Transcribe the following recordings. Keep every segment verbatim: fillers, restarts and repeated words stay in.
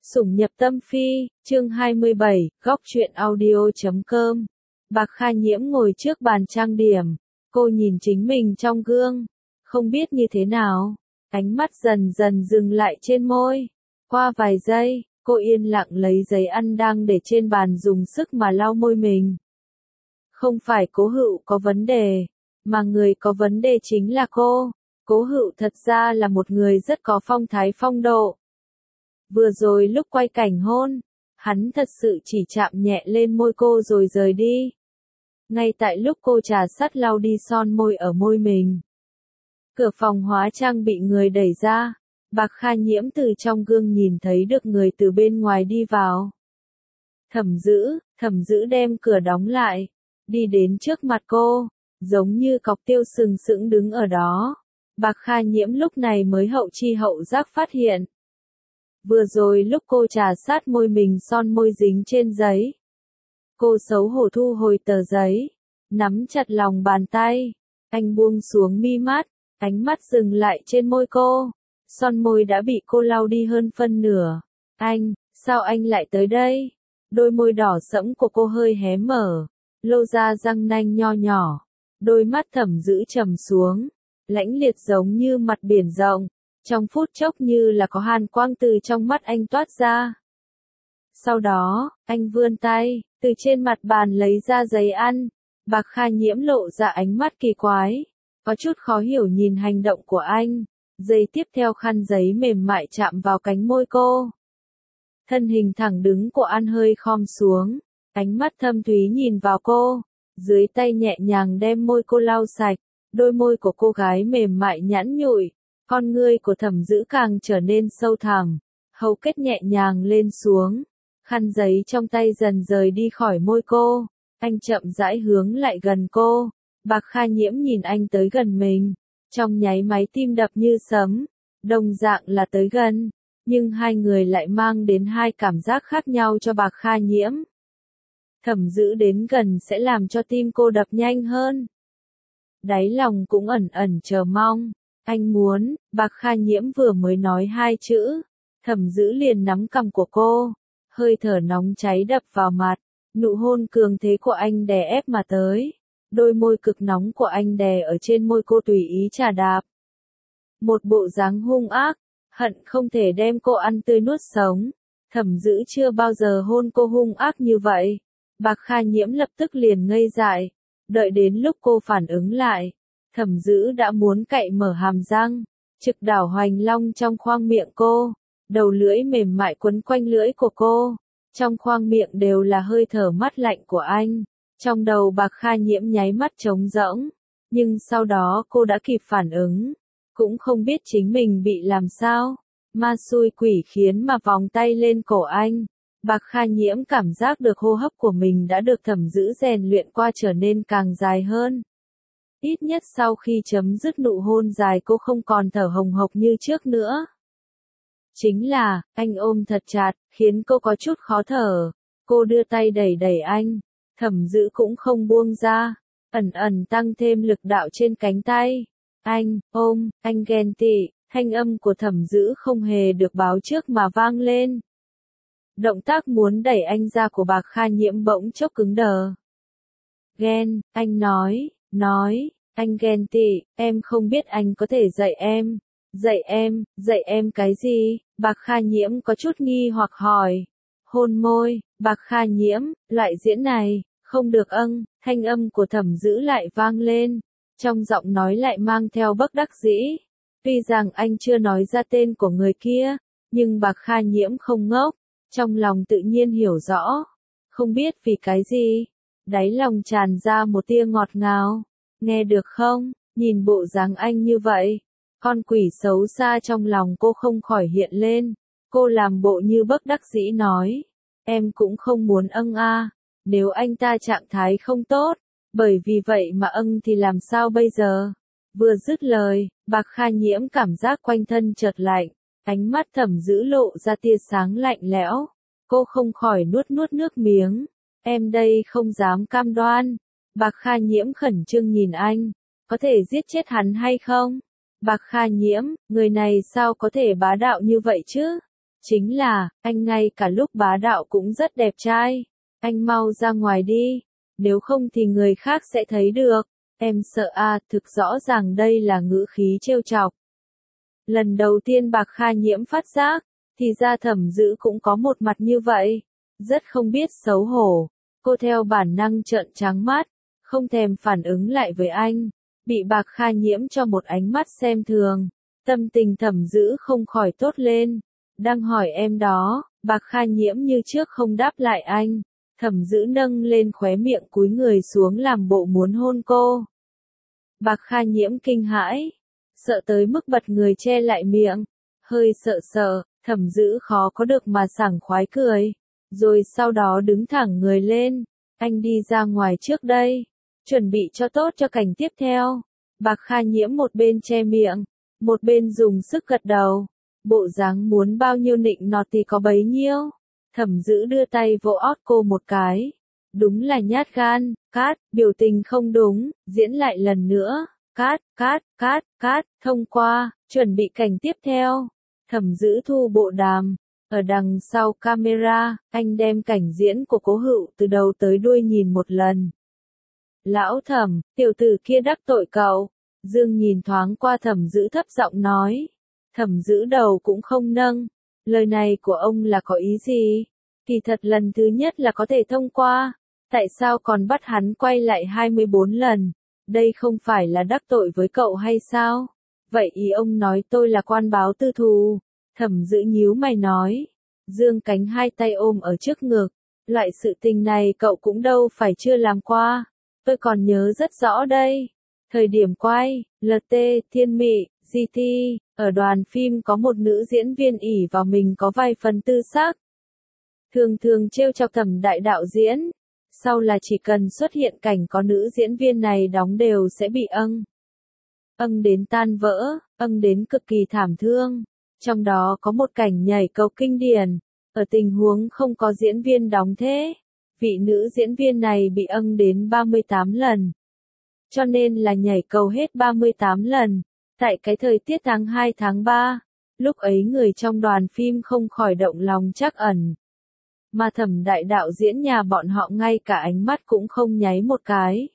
Sủng nhập tâm phi, chương hai mươi bảy, góc truyện audio chấm com. Bạc Kha Nhiễm ngồi trước bàn trang điểm, cô nhìn chính mình trong gương, không biết như thế nào, ánh mắt dần dần dừng lại trên môi. Qua vài giây, cô yên lặng lấy giấy ăn đang để trên bàn dùng sức mà lau môi mình. Không phải Cố Hựu có vấn đề, mà người có vấn đề chính là cô. Cố Hựu thật ra là một người rất có phong thái phong độ. Vừa rồi lúc quay cảnh hôn, hắn thật sự chỉ chạm nhẹ lên môi cô rồi rời đi. Ngay tại lúc cô trà sắt lau đi son môi ở môi mình. Cửa phòng hóa trang bị người đẩy ra, Bạc Kha Nhiễm từ trong gương nhìn thấy được người từ bên ngoài đi vào. Thẩm Dữ, Thẩm Dữ đem cửa đóng lại, đi đến trước mặt cô, giống như cọc tiêu sừng sững đứng ở đó. Bạc Kha Nhiễm lúc này mới hậu chi hậu giác phát hiện. Vừa rồi lúc cô trà sát môi mình son môi dính trên giấy. Cô xấu hổ thu hồi tờ giấy, nắm chặt lòng bàn tay, anh buông xuống mi mắt, ánh mắt dừng lại trên môi cô. Son môi đã bị cô lau đi hơn phân nửa. Anh, sao anh lại tới đây? Đôi môi đỏ sẫm của cô hơi hé mở, lô ra răng nanh nho nhỏ. Đôi mắt Thẩm Dữ trầm xuống, lãnh liệt giống như mặt biển rộng. Trong phút chốc như là có hàn quang từ trong mắt anh toát ra. Sau đó, anh vươn tay, từ trên mặt bàn lấy ra giấy ăn. Bạc Kha Nhiễm lộ ra ánh mắt kỳ quái, có chút khó hiểu nhìn hành động của anh. Giây tiếp theo khăn giấy mềm mại chạm vào cánh môi cô. Thân hình thẳng đứng của anh hơi khom xuống, ánh mắt thâm thúy nhìn vào cô, dưới tay nhẹ nhàng đem môi cô lau sạch. Đôi môi của cô gái mềm mại nhẵn nhụi. Con ngươi của Thẩm Dữ càng trở nên sâu thẳm, hầu kết nhẹ nhàng lên xuống, khăn giấy trong tay dần rời đi khỏi môi cô, anh chậm rãi hướng lại gần cô. Bạc Kha Nhiễm nhìn anh tới gần mình, trong nháy máy tim đập như sấm, đồng dạng là tới gần, nhưng hai người lại mang đến hai cảm giác khác nhau cho Bạc Kha Nhiễm. Thẩm Dữ đến gần sẽ làm cho tim cô đập nhanh hơn. Đáy lòng cũng ẩn ẩn chờ mong. Anh muốn, Bạc Kha Nhiễm vừa mới nói hai chữ, Thẩm Dữ liền nắm cằm của cô, hơi thở nóng cháy đập vào mặt, nụ hôn cường thế của anh đè ép mà tới, đôi môi cực nóng của anh đè ở trên môi cô tùy ý chà đạp. Một bộ dáng hung ác, hận không thể đem cô ăn tươi nuốt sống. Thẩm Dữ chưa bao giờ hôn cô hung ác như vậy. Bạc Kha Nhiễm lập tức liền ngây dại, đợi đến lúc cô phản ứng lại. Thẩm Dữ đã muốn cạy mở hàm răng, trực đảo hoành long trong khoang miệng cô, đầu lưỡi mềm mại quấn quanh lưỡi của cô, trong khoang miệng đều là hơi thở mát lạnh của anh. Trong đầu Bạc Kha Nhiễm nháy mắt trống rỗng, nhưng sau đó cô đã kịp phản ứng, cũng không biết chính mình bị làm sao, ma xui quỷ khiến mà vòng tay lên cổ anh. Bạc Kha Nhiễm cảm giác được hô hấp của mình đã được Thẩm Dữ rèn luyện qua trở nên càng dài hơn. Ít nhất sau khi chấm dứt nụ hôn dài cô không còn thở hồng hộc như trước nữa. Chính là, anh ôm thật chặt, khiến cô có chút khó thở. Cô đưa tay đẩy đẩy anh, Thẩm Dữ cũng không buông ra, ẩn ẩn tăng thêm lực đạo trên cánh tay. Anh, ôm, anh ghen tị, thanh âm của Thẩm Dữ không hề được báo trước mà vang lên. Động tác muốn đẩy anh ra của Bạc Kha Nhiễm bỗng chốc cứng đờ. Ghen, anh nói. Nói, anh ghen tị, em không biết anh có thể dạy em. Dạy em, dạy em cái gì? Bạc Kha Nhiễm có chút nghi hoặc hỏi. Hôn môi, Bạc Kha Nhiễm, loại diễn này, không được âng, thanh âm của Thẩm Dữ lại vang lên. Trong giọng nói lại mang theo bất đắc dĩ. Tuy rằng anh chưa nói ra tên của người kia, nhưng Bạc Kha Nhiễm không ngốc, trong lòng tự nhiên hiểu rõ. Không biết vì cái gì. Đáy lòng tràn ra một tia ngọt ngào. Nghe được không, nhìn bộ dáng anh như vậy. Con quỷ xấu xa trong lòng cô không khỏi hiện lên. Cô làm bộ như bất đắc dĩ nói. Em cũng không muốn âng a. Nếu anh ta trạng thái không tốt, bởi vì vậy mà âng thì làm sao bây giờ? Vừa dứt lời, Bạc Kha Nhiễm cảm giác quanh thân chợt lạnh. Ánh mắt Thẩm Dữ lộ ra tia sáng lạnh lẽo. Cô không khỏi nuốt nuốt nước miếng. Em đây không dám cam đoan. Bạc Kha Nhiễm khẩn trương nhìn anh. Có thể giết chết hắn hay không? Bạc Kha Nhiễm, người này sao có thể bá đạo như vậy chứ? Chính là, anh ngay cả lúc bá đạo cũng rất đẹp trai. Anh mau ra ngoài đi, nếu không thì người khác sẽ thấy được. Em sợ à, thực rõ ràng đây là ngữ khí trêu chọc. Lần đầu tiên Bạc Kha Nhiễm phát giác, thì ra Thẩm Dữ cũng có một mặt như vậy. Rất không biết xấu hổ. Cô theo bản năng trợn trắng mắt, không thèm phản ứng lại với anh. Bị Bạc Kha Nhiễm cho một ánh mắt xem thường. Tâm tình Thẩm Dữ không khỏi tốt lên. Đang hỏi em đó, Bạc Kha Nhiễm như trước không đáp lại anh. Thẩm Dữ nâng lên khóe miệng cúi người xuống làm bộ muốn hôn cô. Bạc Kha Nhiễm kinh hãi, sợ tới mức bật người che lại miệng, hơi sợ sợ, Thẩm Dữ khó có được mà sảng khoái cười, rồi sau đó đứng thẳng người lên, anh đi ra ngoài trước đây, chuẩn bị cho tốt cho cảnh tiếp theo. Bạc Kha Nhiễm một bên che miệng, một bên dùng sức gật đầu, bộ dáng muốn bao nhiêu nịnh nọt thì có bấy nhiêu. Thẩm Dữ đưa tay vỗ ót cô một cái. Đúng là nhát gan, cát, biểu tình không đúng, diễn lại lần nữa, cát, cát, cát, cát, thông qua, chuẩn bị cảnh tiếp theo. Thẩm Dữ thu bộ đàm, ở đằng sau camera, anh đem cảnh diễn của Cố Hựu từ đầu tới đuôi nhìn một lần. Lão Thẩm, tiểu tử kia đắc tội cậu. Dương nhìn thoáng qua Thẩm Dữ thấp giọng nói. Thẩm Dữ đầu cũng không nâng. Lời này của ông là có ý gì? Kỳ thật lần thứ nhất là có thể thông qua. Tại sao còn bắt hắn quay lại hai mươi bốn lần? Đây không phải là đắc tội với cậu hay sao? Vậy ý ông nói tôi là quan báo tư thù. Thẩm Dữ nhíu mày nói. Dương cánh hai tay ôm ở trước ngực. Loại sự tình này cậu cũng đâu phải chưa làm qua. Tôi còn nhớ rất rõ đây. Thời điểm quay, lờ tê, Thiên Mị, giê tê, ở đoàn phim có một nữ diễn viên ỷ vào mình có vài phần tư sắc. Thường thường trêu chọc Thẩm đại đạo diễn. Sau là chỉ cần xuất hiện cảnh có nữ diễn viên này đóng đều sẽ bị âng. Âng đến tan vỡ, âng đến cực kỳ thảm thương. Trong đó có một cảnh nhảy cầu kinh điển. Ở tình huống không có diễn viên đóng thế. Vị nữ diễn viên này bị âng đến ba mươi tám lần. Cho nên là nhảy cầu hết ba mươi tám lần. Tại cái thời tiết tháng hai tháng ba. Lúc ấy người trong đoàn phim không khỏi động lòng trắc ẩn. Mà Thẩm đại đạo diễn nhà bọn họ ngay cả ánh mắt cũng không nháy một cái.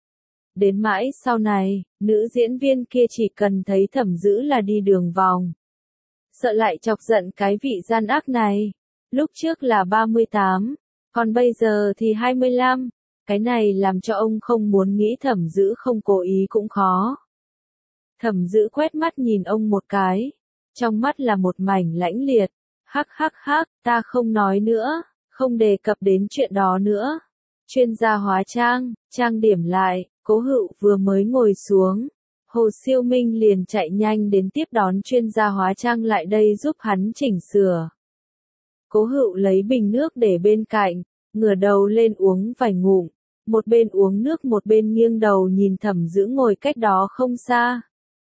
Đến mãi sau này, nữ diễn viên kia chỉ cần thấy Thẩm Dữ là đi đường vòng. Sợ lại chọc giận cái vị gian ác này. Lúc trước là ba mươi tám, còn bây giờ thì hai mươi lăm. Cái này làm cho ông không muốn nghĩ Thẩm Dữ không cố ý cũng khó. Thẩm Dữ quét mắt nhìn ông một cái. Trong mắt là một mảnh lãnh liệt. Hắc hắc hắc, ta không nói nữa, không đề cập đến chuyện đó nữa. Chuyên gia hóa trang, trang điểm lại, Cố Hựu vừa mới ngồi xuống. Hồ Siêu Minh liền chạy nhanh đến tiếp đón chuyên gia hóa trang lại đây giúp hắn chỉnh sửa. Cố Hựu lấy bình nước để bên cạnh, ngửa đầu lên uống vài ngụm. Một bên uống nước một bên nghiêng đầu nhìn Thẩm Dữ ngồi cách đó không xa.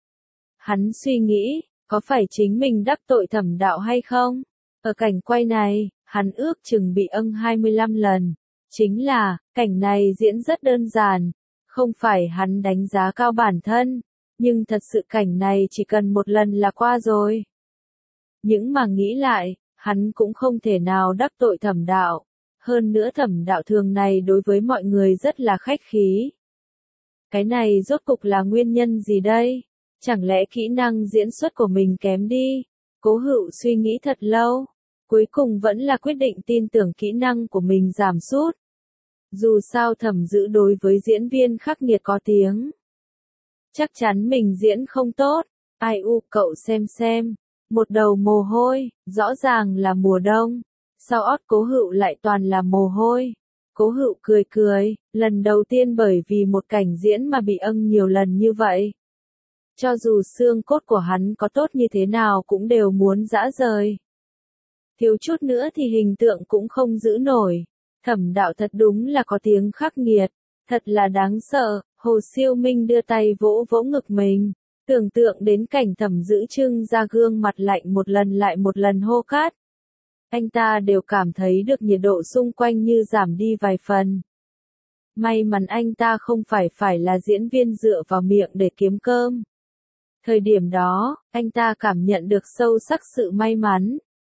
Hắn suy nghĩ, có phải chính mình đắc tội Thẩm đạo hay không? Ở cảnh quay này, hắn ước chừng bị âng hai mươi lăm lần. Chính là, cảnh này diễn rất đơn giản. Không phải hắn đánh giá cao bản thân. Nhưng thật sự cảnh này chỉ cần một lần là qua rồi. Những mà nghĩ lại, hắn cũng không thể nào đắc tội Thẩm đạo. Hơn nữa Thẩm đạo thường này đối với mọi người rất là khách khí. Cái này rốt cục là nguyên nhân gì đây? Chẳng lẽ kỹ năng diễn xuất của mình kém đi? Cố Hựu suy nghĩ thật lâu. Cuối cùng vẫn là quyết định tin tưởng kỹ năng của mình giảm sút. Dù sao Thẩm Dữ đối với diễn viên khắc nghiệt có tiếng. Chắc chắn mình diễn không tốt. Ai u cậu xem xem. Một đầu mồ hôi, rõ ràng là mùa đông. Sau ót Cố Hựu lại toàn là mồ hôi. Cố Hựu cười cười, lần đầu tiên bởi vì một cảnh diễn mà bị âng nhiều lần như vậy. Cho dù xương cốt của hắn có tốt như thế nào cũng đều muốn giã rời. Thiếu chút nữa thì hình tượng cũng không giữ nổi. Thẩm đạo thật đúng là có tiếng khắc nghiệt, thật là đáng sợ. Hồ Siêu Minh đưa tay vỗ vỗ ngực mình, tưởng tượng đến cảnh Thẩm Dữ trưng ra gương mặt lạnh một lần lại một lần hô cát. Anh ta đều cảm thấy được nhiệt độ xung quanh như giảm đi vài phần. May mắn anh ta không phải phải là diễn viên dựa vào miệng để kiếm cơm. Thời điểm đó, anh ta cảm nhận được sâu sắc sự may mắn.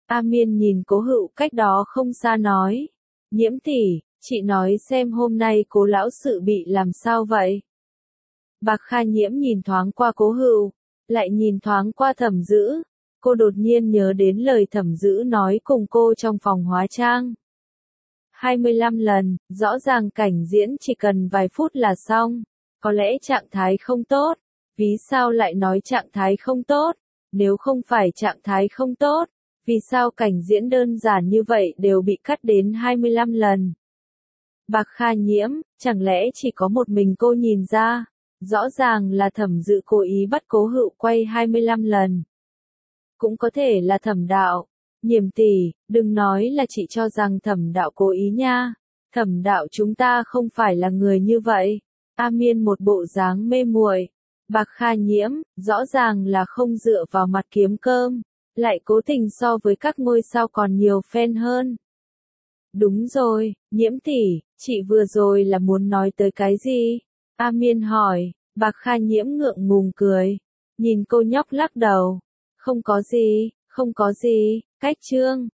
A Miên nhìn Cố Hựu cách đó không xa nói. Nhiễm tỷ, chị nói xem hôm nay Cố lão sự bị làm sao vậy? Bạc Kha Nhiễm nhìn thoáng qua Cố Hựu, lại nhìn thoáng qua Thẩm Dữ. Cô đột nhiên nhớ đến lời Thẩm Dữ nói cùng cô trong phòng hóa trang. hai mươi lăm lần, rõ ràng cảnh diễn chỉ cần vài phút là xong. Có lẽ trạng thái không tốt. Vì sao lại nói trạng thái không tốt? Nếu không phải trạng thái không tốt, vì sao cảnh diễn đơn giản như vậy đều bị cắt đến hai mươi lăm lần? Bạc Kha Nhiễm, chẳng lẽ chỉ có một mình cô nhìn ra? Rõ ràng là Thẩm Dữ cố ý bắt Cố Hựu quay hai mươi lăm lần. Cũng có thể là Thẩm đạo. Nhiễm tỷ, đừng nói là chị cho rằng Thẩm đạo cố ý nha. Thẩm đạo chúng ta không phải là người như vậy. A Miên một bộ dáng mê muội. Bạc Kha Nhiễm, rõ ràng là không dựa vào mặt kiếm cơm, lại cố tình so với các ngôi sao còn nhiều fan hơn. Đúng rồi, Nhiễm tỷ, chị vừa rồi là muốn nói tới cái gì? A Miên hỏi. Bạc Kha Nhiễm ngượng ngùng cười, nhìn cô nhóc lắc đầu. Không có gì, không có gì, cách chương.